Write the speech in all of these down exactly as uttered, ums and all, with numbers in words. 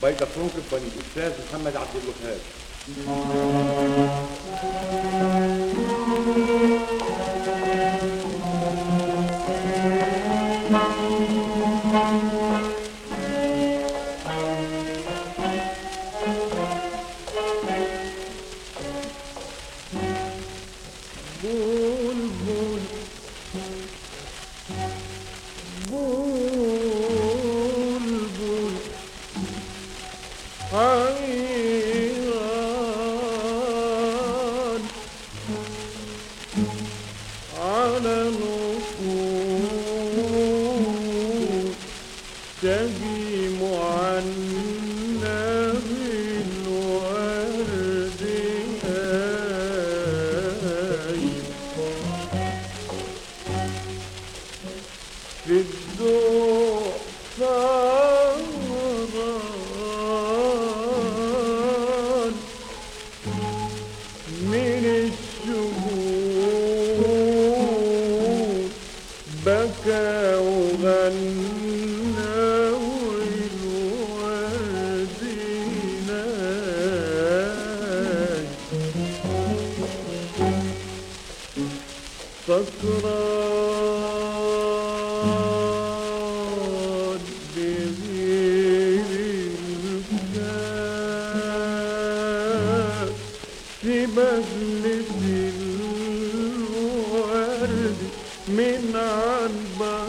ميكروفون كمباني الأستاذ محمد عبد الوهاب. حيران على نفوس تهيم عنا بالورد هايم في الضوء من الشهود بكى وغنى والورد ناي سكران بغير الكاس في مجلس الورد من عنبر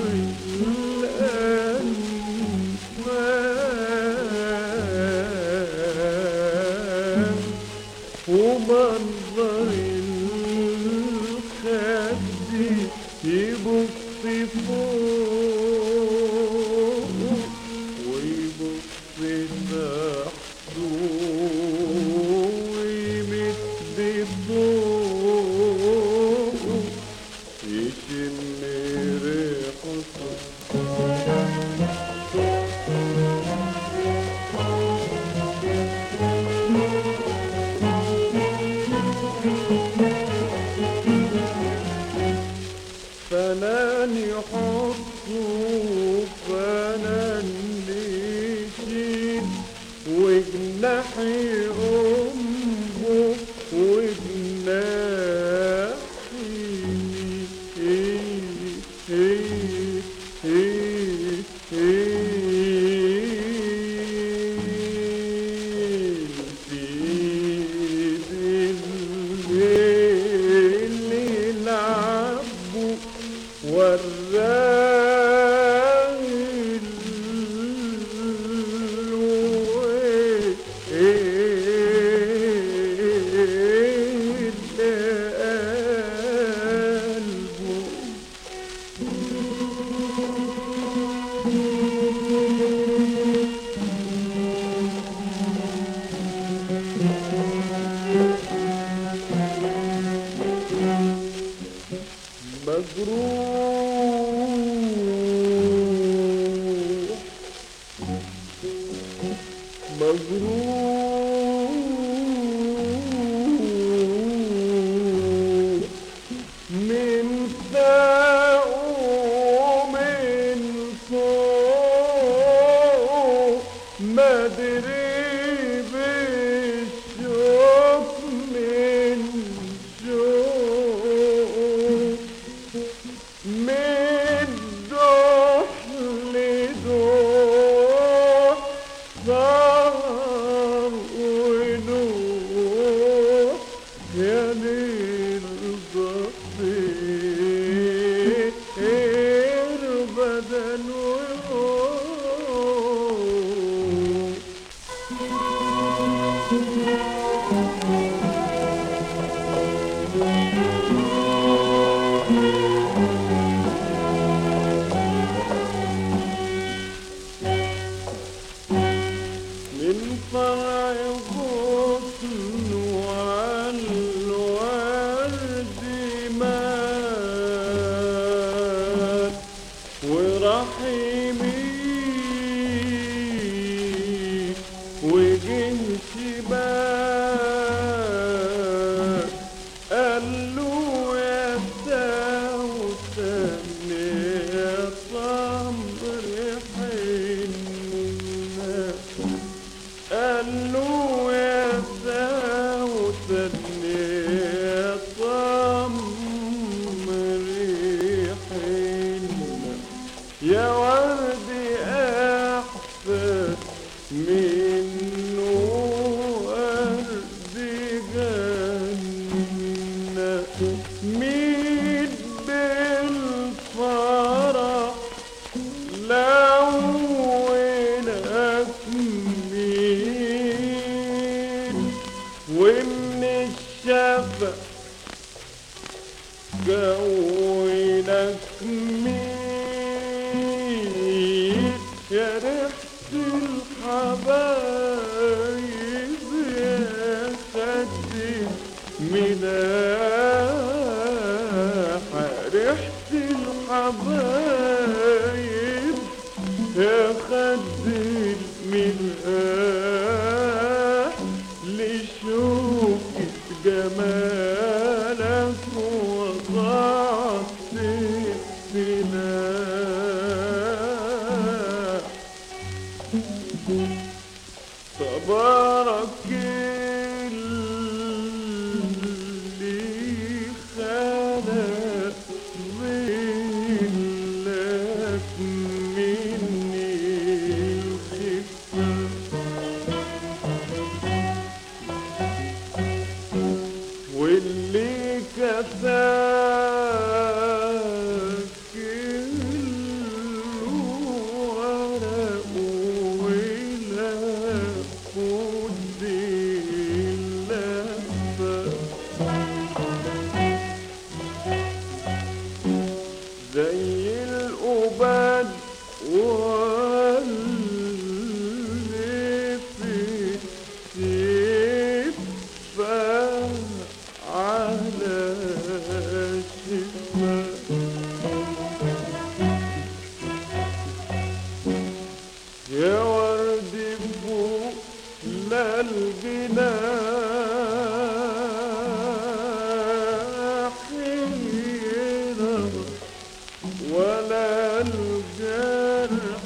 الأنفاس ومنظر الخد يبص فوق ويبص تحته ويمد الضوء يشم ريحته فنان يحطه فنان يشيل وجناحي أمه مجروح مجروح من فوق ومن فوق مدري بالشوق من شوق من دوح لدوح صار ونوح يا ليل ضفير بدن وروح من فرع غصن وعالورد مات وراح يمين وجه شباك قال له يا سوسن يا صبر حنك قال له يا سوسني طم ريحنا يا ورد أحسن منه ورد جنة ميت بالفرح لونك مين ومن الشفق جوينك مين يا ريحة الحبايب يا خد ملاحة ريحة الحبايب يا خد الملاح لشوكة جمالك وضعت السلاح تبارك اللي خلق ظلك مني الخفة واللي كفاك الورق والخد اللفة زي القباد واللي في الشفة على الشفة يا ورد فوق لا الجناح ينام ولا الجرح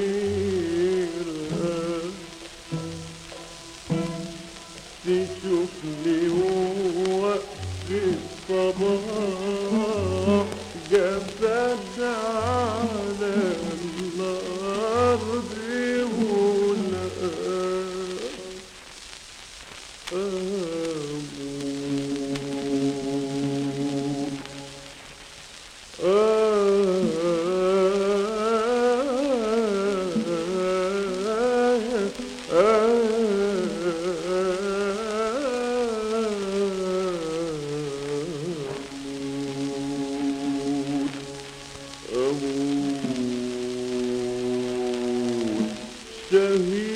يرهق تشوفني وقت الصباح جسد على الأرض ولا أموت شهيد